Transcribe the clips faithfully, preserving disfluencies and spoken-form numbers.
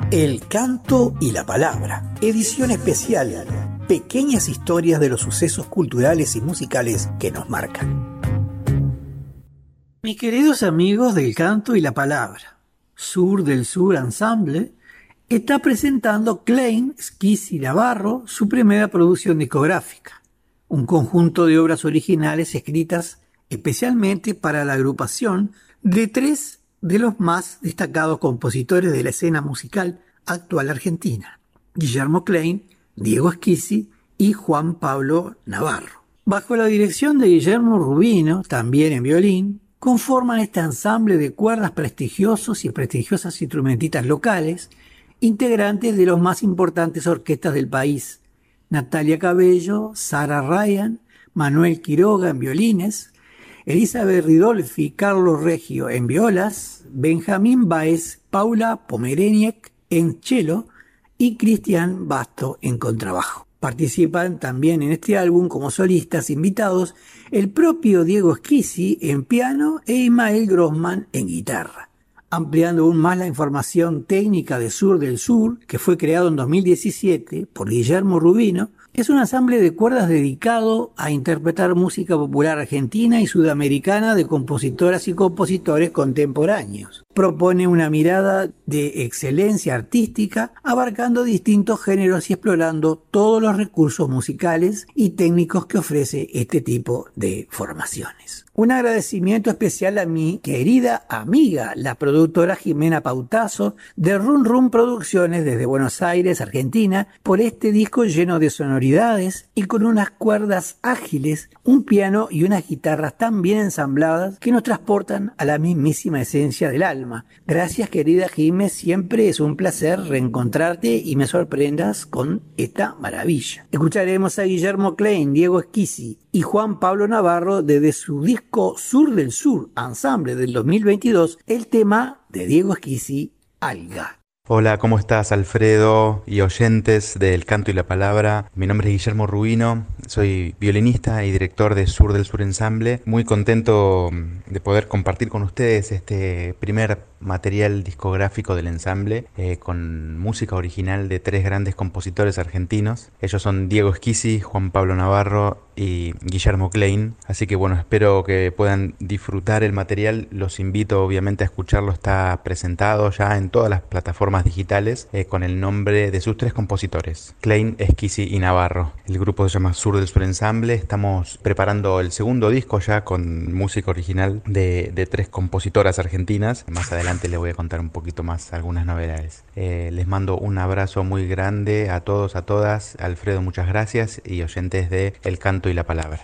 El canto y la palabra, edición especial, pequeñas historias de los sucesos culturales y musicales que nos marcan. Mis queridos amigos del canto y la palabra, Sur del Sur Ensemble está presentando Klein Schizzi Navarro su primera producción discográfica, un conjunto de obras originales escritas especialmente para la agrupación de tres de los más destacados compositores de la escena musical actual argentina, Guillermo Klein, Diego Schizzi y Juan Pablo Navarro. Bajo la dirección de Guillermo Rubino, también en violín, conforman este ensamble de cuerdas prestigiosos y prestigiosas instrumentistas locales, integrantes de las más importantes orquestas del país: Natalia Cabello, Sara Ryan, Manuel Quiroga en violines, Elizabeth Ridolfi, Carlos Reggio en violas, Benjamín Báez, Paula Pomereniec en cello y Cristian Basto en contrabajo. Participan también en este álbum como solistas invitados el propio Diego Schizzi en piano e Ismael Grossman en guitarra. Ampliando aún más la información técnica de Sur del Sur, que fue creado en dos mil diecisiete por Guillermo Rubino, es un ensamble de cuerdas dedicado a interpretar música popular argentina y sudamericana de compositoras y compositores contemporáneos. Propone una mirada de excelencia artística, abarcando distintos géneros y explorando todos los recursos musicales y técnicos que ofrece este tipo de formaciones. Un agradecimiento especial a mi querida amiga, la productora Jimena Pautazo, de Run Run Producciones desde Buenos Aires, Argentina, por este disco lleno de sonoridades y con unas cuerdas ágiles, un piano y unas guitarras tan bien ensambladas que nos transportan a la mismísima esencia del alma. Gracias, querida Jimé, siempre es un placer reencontrarte y me sorprendas con esta maravilla. Escucharemos a Guillermo Klein, Diego Schizzi y Juan Pablo Navarro desde su disco Sur del Sur Ensemble del dos mil veintidós, el tema de Diego Schizzi, Alga. Hola, ¿cómo estás, Alfredo y oyentes del Canto y la Palabra? Mi nombre es Guillermo Rubino, soy violinista y director de Sur del Sur Ensemble. Muy contento de poder compartir con ustedes este primer material discográfico del ensamble eh, con música original de tres grandes compositores argentinos. Ellos son Diego Schizzi, Juan Pablo Navarro y Guillermo Klein. Así que bueno, espero que puedan disfrutar el material. Los invito obviamente a escucharlo. Está presentado ya en todas las plataformas digitales eh, con el nombre de sus tres compositores, Klein, Schizzi y Navarro. El grupo se llama Sur del Sur Ensemble. Estamos preparando el segundo disco ya con música original de, de tres compositoras argentinas. Más adelante les voy a contar un poquito más algunas novedades. Eh, les mando un abrazo muy grande a todos, a todas. Alfredo, muchas gracias, y oyentes de El Canto y la Palabra.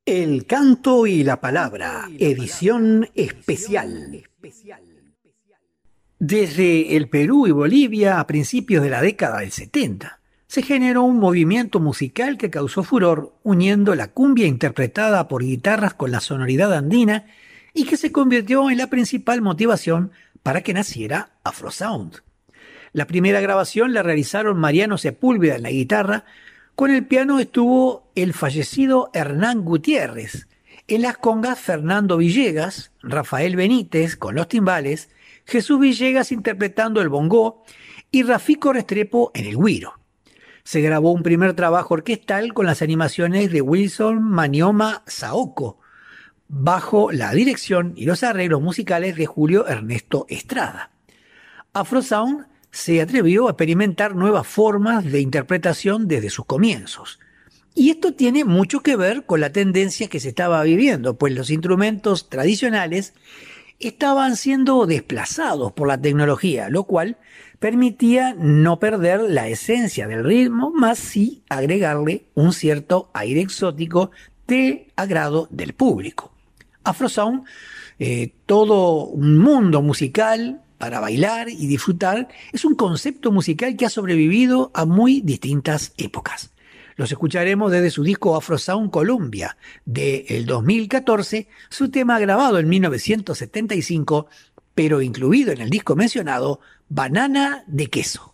El canto y la palabra, edición especial. Desde el Perú y Bolivia a principios de la década del setenta, se generó un movimiento musical que causó furor, uniendo la cumbia interpretada por guitarras con la sonoridad andina y que se convirtió en la principal motivación para que naciera Afrosound. La primera grabación la realizaron Mariano Sepúlveda en la guitarra. Con el piano estuvo el fallecido Hernán Gutiérrez, en las congas Fernando Villegas, Rafael Benítez con los timbales, Jesús Villegas interpretando el bongó y Rafiko Restrepo en el güiro. Se grabó un primer trabajo orquestal con las animaciones de Wilson Manioma Saoko, bajo la dirección y los arreglos musicales de Julio Ernesto Estrada. Afrosound se atrevió a experimentar nuevas formas de interpretación desde sus comienzos. Y esto tiene mucho que ver con la tendencia que se estaba viviendo, pues los instrumentos tradicionales estaban siendo desplazados por la tecnología, lo cual permitía no perder la esencia del ritmo, más sí agregarle un cierto aire exótico de agrado del público. Afrosound, eh, todo un mundo musical para bailar y disfrutar, es un concepto musical que ha sobrevivido a muy distintas épocas. Los escucharemos desde su disco Afrosound Colombia del dos mil catorce, su tema grabado en mil novecientos setenta y cinco, pero incluido en el disco mencionado, Banana de Queso.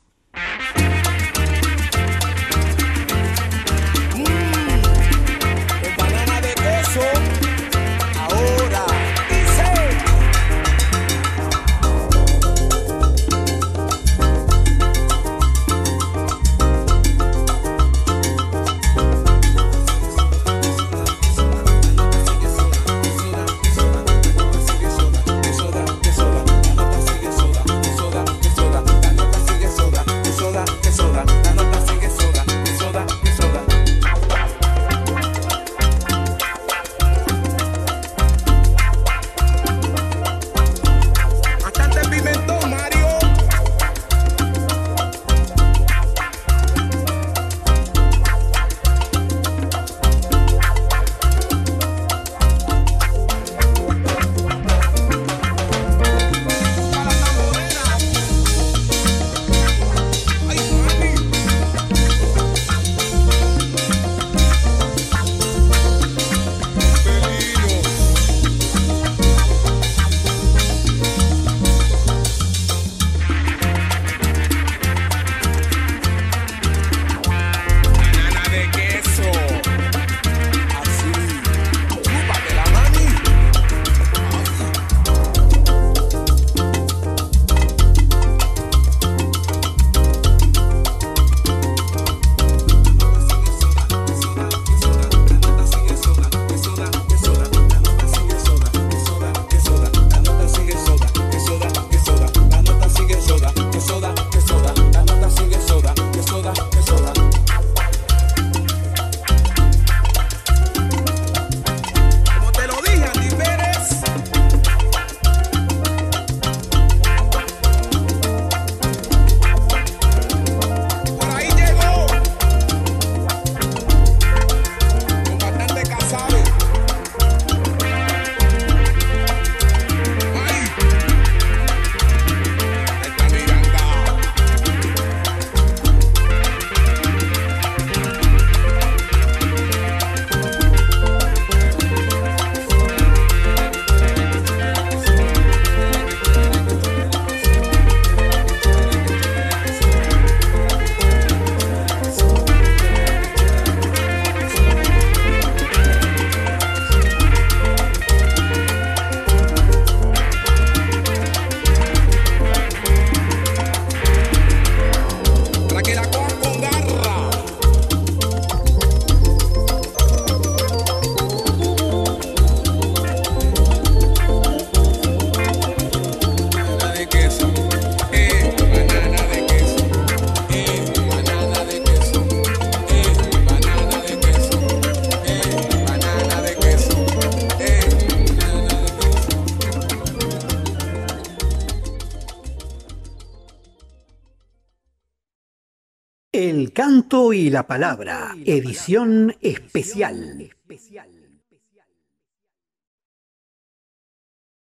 El canto y la palabra, edición especial.